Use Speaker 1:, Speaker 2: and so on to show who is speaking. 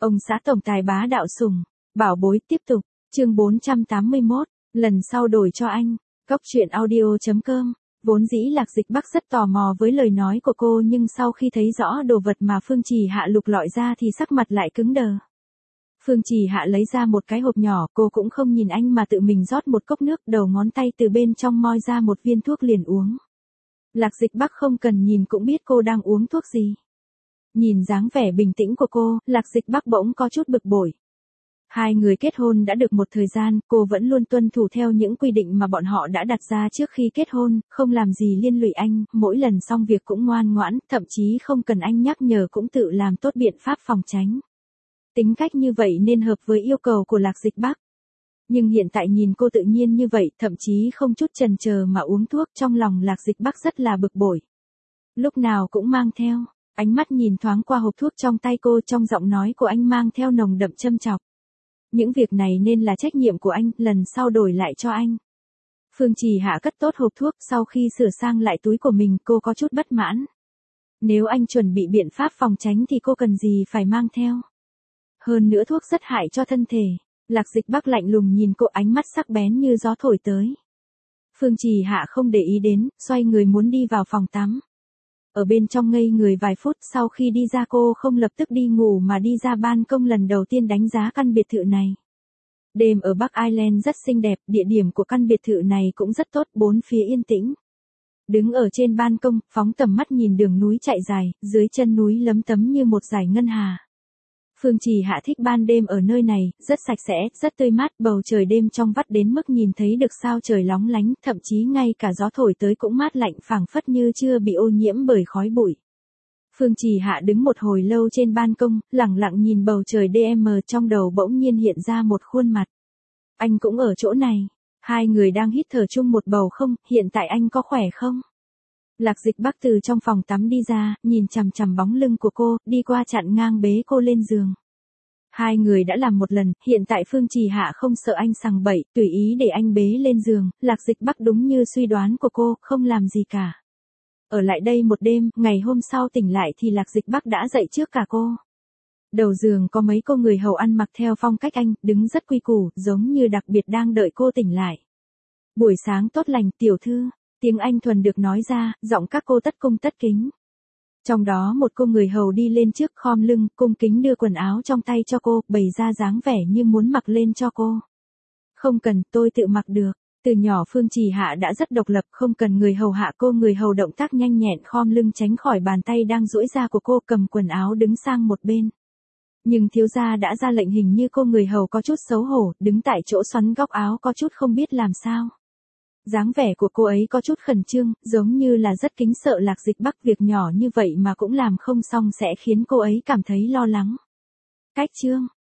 Speaker 1: Ông xã tổng tài bá đạo sủng, bảo bối tiếp tục, chương 481, lần sau đổi cho anh, Cóc truyện audio.com. Vốn dĩ Lạc Dịch Bắc rất tò mò với lời nói của cô nhưng sau khi thấy rõ đồ vật mà Phương Trì Hạ lục lọi ra thì sắc mặt lại cứng đờ. Phương Trì Hạ lấy ra một cái hộp nhỏ, cô cũng không nhìn anh mà tự mình rót một cốc nước, đầu ngón tay từ bên trong moi ra một viên thuốc liền uống. Lạc Dịch Bắc không cần nhìn cũng biết cô đang uống thuốc gì. Nhìn dáng vẻ bình tĩnh của cô, Lạc Dịch Bắc bỗng có chút bực bội. Hai người kết hôn đã được một thời gian, cô vẫn luôn tuân thủ theo những quy định mà bọn họ đã đặt ra trước khi kết hôn, không làm gì liên lụy anh, mỗi lần xong việc cũng ngoan ngoãn, thậm chí không cần anh nhắc nhở cũng tự làm tốt biện pháp phòng tránh. Tính cách như vậy nên hợp với yêu cầu của Lạc Dịch Bắc. Nhưng hiện tại nhìn cô tự nhiên như vậy, thậm chí không chút chần chờ mà uống thuốc, trong lòng Lạc Dịch Bắc rất là bực bội. Lúc nào cũng mang theo, ánh mắt nhìn thoáng qua hộp thuốc trong tay cô, trong giọng nói của anh mang theo nồng đậm châm chọc. Những việc này nên là trách nhiệm của anh, lần sau đổi lại cho anh. Phương Trì Hạ cất tốt hộp thuốc, sau khi sửa sang lại túi của mình, cô có chút bất mãn. Nếu anh chuẩn bị biện pháp phòng tránh thì cô cần gì phải mang theo. Hơn nữa thuốc rất hại cho thân thể. Lạc Dịch Bắc lạnh lùng nhìn cô, ánh mắt sắc bén như gió thổi tới. Phương Trì Hạ không để ý đến, xoay người muốn đi vào phòng tắm. Ở bên trong ngây người vài phút, sau khi đi ra cô không lập tức đi ngủ mà đi ra ban công lần đầu tiên đánh giá căn biệt thự này. Đêm ở Bắc Island rất xinh đẹp, địa điểm của căn biệt thự này cũng rất tốt, bốn phía yên tĩnh. Đứng ở trên ban công, phóng tầm mắt nhìn đường núi chạy dài, dưới chân núi lấm tấm như một dải ngân hà. Phương Trì Hạ thích ban đêm ở nơi này, rất sạch sẽ, rất tươi mát, bầu trời đêm trong vắt đến mức nhìn thấy được sao trời lóng lánh, thậm chí ngay cả gió thổi tới cũng mát lạnh, phảng phất như chưa bị ô nhiễm bởi khói bụi. Phương Trì Hạ đứng một hồi lâu trên ban công, lẳng lặng nhìn bầu trời DM, trong đầu bỗng nhiên hiện ra một khuôn mặt. Anh cũng ở chỗ này. Hai người đang hít thở chung một bầu không, hiện tại anh có khỏe không? Lạc Dịch Bắc từ trong phòng tắm đi ra, nhìn chằm chằm bóng lưng của cô, đi qua chặn ngang bế cô lên giường. Hai người đã làm một lần, hiện tại Phương Trì Hạ không sợ anh sằng bậy, tùy ý để anh bế lên giường, Lạc Dịch Bắc đúng như suy đoán của cô, không làm gì cả. Ở lại đây một đêm, ngày hôm sau tỉnh lại thì Lạc Dịch Bắc đã dậy trước cả cô. Đầu giường có mấy cô người hầu ăn mặc theo phong cách anh, đứng rất quy củ, giống như đặc biệt đang đợi cô tỉnh lại. Buổi sáng tốt lành, tiểu thư. Tiếng Anh thuần được nói ra, giọng các cô tất cung tất kính. Trong đó một cô người hầu đi lên trước khom lưng, cung kính đưa quần áo trong tay cho cô, bày ra dáng vẻ như muốn mặc lên cho cô. Không cần, tôi tự mặc được. Từ nhỏ Phương Trì Hạ đã rất độc lập, không cần người hầu hạ cô, người hầu động tác nhanh nhẹn khom lưng tránh khỏi bàn tay đang duỗi ra của cô, cầm quần áo đứng sang một bên. Nhưng thiếu gia đã ra lệnh, hình như cô người hầu có chút xấu hổ, đứng tại chỗ xoắn góc áo có chút không biết làm sao. Dáng vẻ của cô ấy có chút khẩn trương, giống như là rất kính sợ Lạc Dịch Bắc, việc nhỏ như vậy mà cũng làm không xong sẽ khiến cô ấy cảm thấy lo lắng. Cách chương